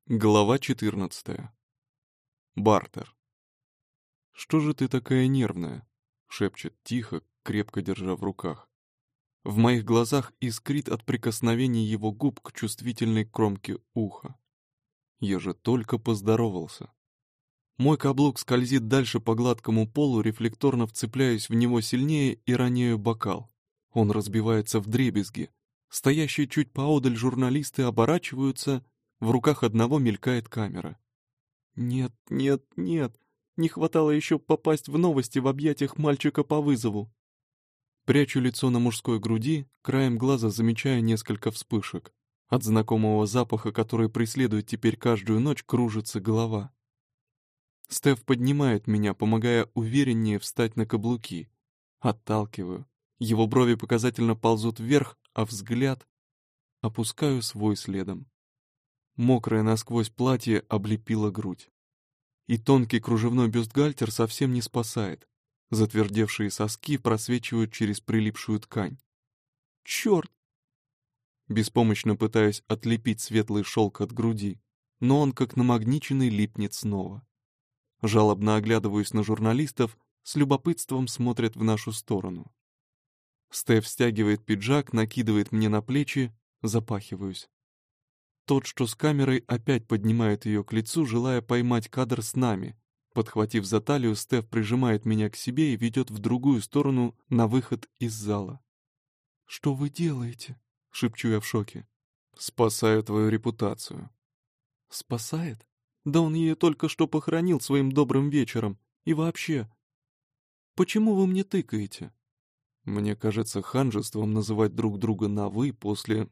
Глава 14. Бартер. «Что же ты такая нервная?» — шепчет тихо, крепко держа в руках. В моих глазах искрит от прикосновений его губ к чувствительной кромке уха. Я же только поздоровался. Мой каблук скользит дальше по гладкому полу, рефлекторно вцепляюсь в него сильнее и роняю бокал. Он разбивается вдребезги. Стоящие чуть поодаль журналисты оборачиваются. В руках одного мелькает камера. Нет, нет, нет. Не хватало еще попасть в новости в объятиях мальчика по вызову. Прячу лицо на мужской груди, краем глаза замечая несколько вспышек. От знакомого запаха, который преследует теперь каждую ночь, кружится голова. Стеф поднимает меня, помогая увереннее встать на каблуки. Отталкиваю. Его брови показательно ползут вверх, а взгляд опускаю свой следом. Мокрое насквозь платье облепило грудь. И тонкий кружевной бюстгальтер совсем не спасает. Затвердевшие соски просвечивают через прилипшую ткань. Черт! Беспомощно пытаюсь отлепить светлый шелк от груди, но он, как намагниченный, липнет снова. Жалобно оглядываюсь на журналистов, с любопытством смотрят в нашу сторону. Стеф стягивает пиджак, накидывает мне на плечи, запахиваюсь. Тот, что с камерой, опять поднимает ее к лицу, желая поймать кадр с нами. Подхватив за талию, Стеф прижимает меня к себе и ведет в другую сторону на выход из зала. «Что вы делаете?» — шепчу я в шоке. «Спасаю твою репутацию». «Спасает? Да он ее только что похоронил своим добрым вечером. И вообще, почему вы мне тыкаете?» Мне кажется ханжеством называть друг друга на «вы» после...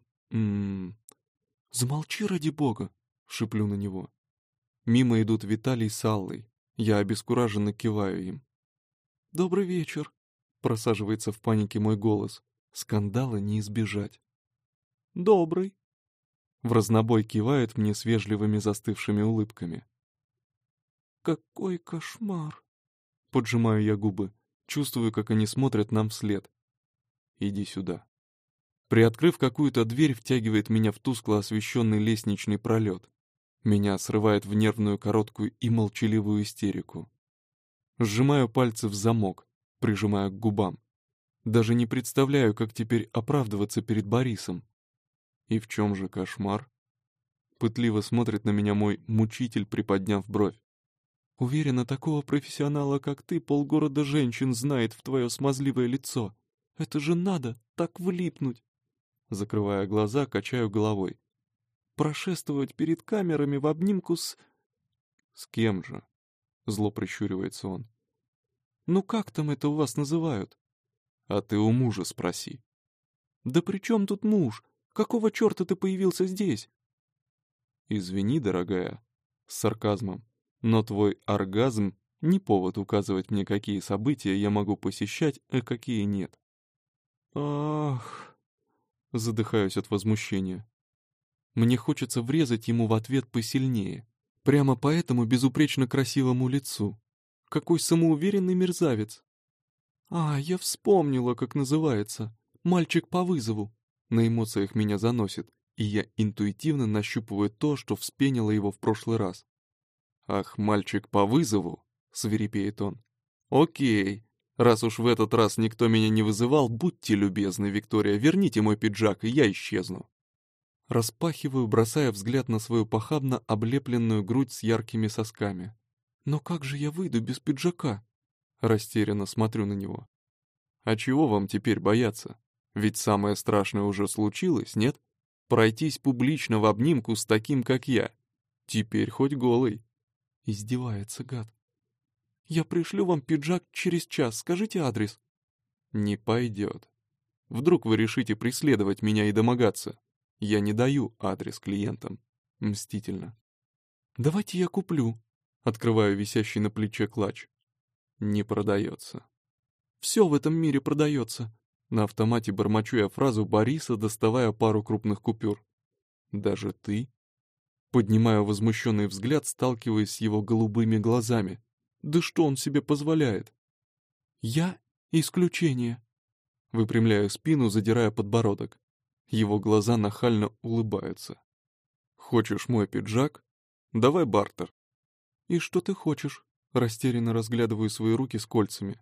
«Замолчи, ради бога!» — шиплю на него. Мимо идут Виталий с Аллой. Я обескураженно киваю им. «Добрый вечер!» — просаживается в панике мой голос. Скандала не избежать. «Добрый!» — вразнобой кивает мне с вежливыми застывшими улыбками. «Какой кошмар!» — поджимаю я губы. Чувствую, как они смотрят нам вслед. «Иди сюда». Приоткрыв какую-то дверь, втягивает меня в тускло освещенный лестничный пролет. Меня срывает в нервную короткую и молчаливую истерику. Сжимаю пальцы в замок, прижимаю к губам. Даже не представляю, как теперь оправдываться перед Борисом. И в чем же кошмар? Пытливо смотрит на меня мой мучитель, приподняв бровь. Уверена, такого профессионала, как ты, полгорода женщин знает в твое смазливое лицо. Это же надо так влипнуть. Закрывая глаза, качаю головой. Прошествовать перед камерами в обнимку с... С кем же? Зло прищуривается он. Ну как там это у вас называют? А ты у мужа спроси. Да при чем тут муж? Какого черта ты появился здесь? Извини, дорогая, с сарказмом, но твой оргазм не повод указывать мне, какие события я могу посещать, а какие нет. Ах... Задыхаюсь от возмущения. Мне хочется врезать ему в ответ посильнее. Прямо по этому безупречно красивому лицу. Какой самоуверенный мерзавец. Я вспомнила, как называется. «Мальчик по вызову». На эмоциях меня заносит, и я интуитивно нащупываю то, что вспенило его в прошлый раз. «Ах, мальчик по вызову?» — свирепеет он. «Окей. Раз уж в этот раз никто меня не вызывал, будьте любезны, Виктория, верните мой пиджак, и я исчезну». Распахиваю, бросая взгляд на свою похабно облепленную грудь с яркими сосками. «Но как же я выйду без пиджака?» Растерянно смотрю на него. «А чего вам теперь бояться? Ведь самое страшное уже случилось, нет? Пройтись публично в обнимку с таким, как я. Теперь хоть голый». Издевается, гад. «Я пришлю вам пиджак через час, скажите адрес». «Не пойдет. Вдруг вы решите преследовать меня и домогаться. Я не даю адрес клиентам». Мстительно. «Давайте я куплю». Открываю висящий на плече клатч. Не продается. «Все в этом мире продается». На автомате бормочу я фразу Бориса, доставая пару крупных купюр. «Даже ты?» Поднимаю возмущенный взгляд, сталкиваясь с его голубыми глазами. Да что он себе позволяет? «Я исключение». Выпрямляю спину, задирая подбородок. Его глаза нахально улыбаются. «Хочешь мой пиджак? Давай бартер. И что ты хочешь? Растерянно разглядываю свои руки с кольцами.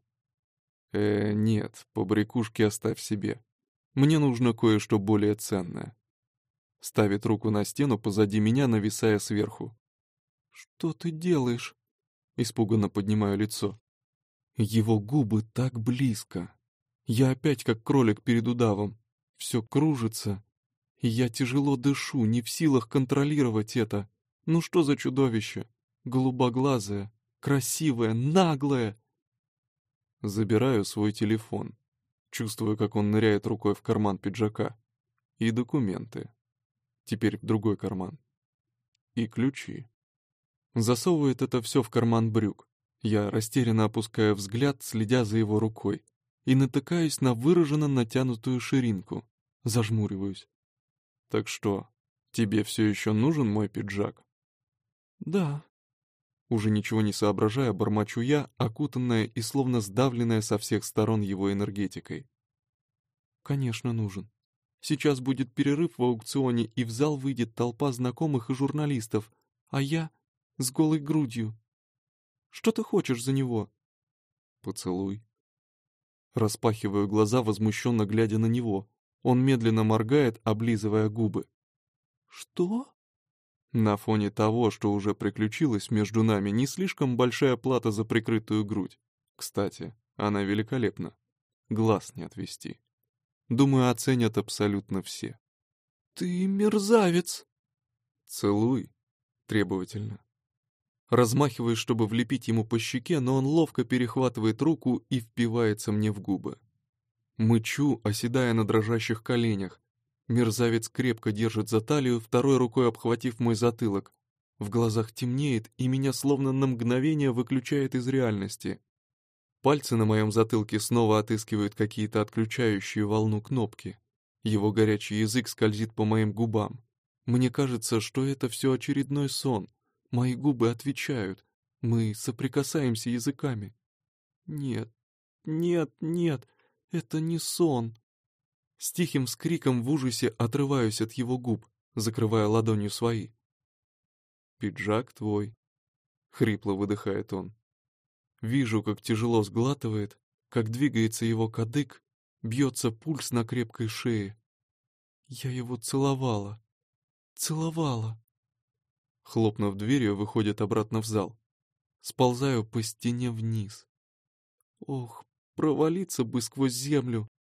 Нет, побрякушки оставь себе. Мне нужно кое-что более ценное. Ставит руку на стену позади меня, нависая сверху. Что ты делаешь? Испуганно поднимаю лицо. Его губы так близко. Я опять как кролик перед удавом. Все кружится. И я тяжело дышу, не в силах контролировать это. Ну что за чудовище? Голубоглазое, красивое, наглое. Забираю свой телефон. Чувствую, как он ныряет рукой в карман пиджака. И документы. Теперь в другой карман. И ключи. Засовывает это все в карман брюк. Я растерянно опускаю взгляд, следя за его рукой, и натыкаюсь на выраженно натянутую ширинку. Зажмуриваюсь. «Так что, тебе все еще нужен мой пиджак?» «Да». Уже ничего не соображая, бормочу я, окутанная и словно сдавленная со всех сторон его энергетикой. «Конечно, нужен. Сейчас будет перерыв в аукционе, и в зал выйдет толпа знакомых и журналистов, а я с голой грудью. Что ты хочешь за него?» «Поцелуй». Распахиваю глаза, возмущенно глядя на него. Он медленно моргает, облизывая губы. «Что?» На фоне того, что уже приключилось между нами, не слишком большая плата за прикрытую грудь. Кстати, она великолепна. Глаз не отвести. Думаю, оценят абсолютно все. «Ты мерзавец!» «Целуй!» Требовательно. Размахиваюсь, чтобы влепить ему по щеке, но он ловко перехватывает руку и впивается мне в губы. Мычу, оседая на дрожащих коленях. Мерзавец крепко держит за талию, второй рукой обхватив мой затылок. В глазах темнеет, и меня словно на мгновение выключает из реальности. Пальцы на моем затылке снова отыскивают какие-то отключающие волну кнопки. Его горячий язык скользит по моим губам. Мне кажется, что это все очередной сон. Мои губы отвечают. Мы соприкасаемся языками. Нет, нет, нет, это не сон. С тихим скриком в ужасе отрываюсь от его губ, закрывая ладонью свои. «Пиджак твой», — хрипло выдыхает он. Вижу, как тяжело сглатывает, как двигается его кадык, бьется пульс на крепкой шее. Я его целовала. Целовала. Хлопнув дверью, выходит обратно в зал. Сползаю по стене вниз. Ох, провалиться бы сквозь землю,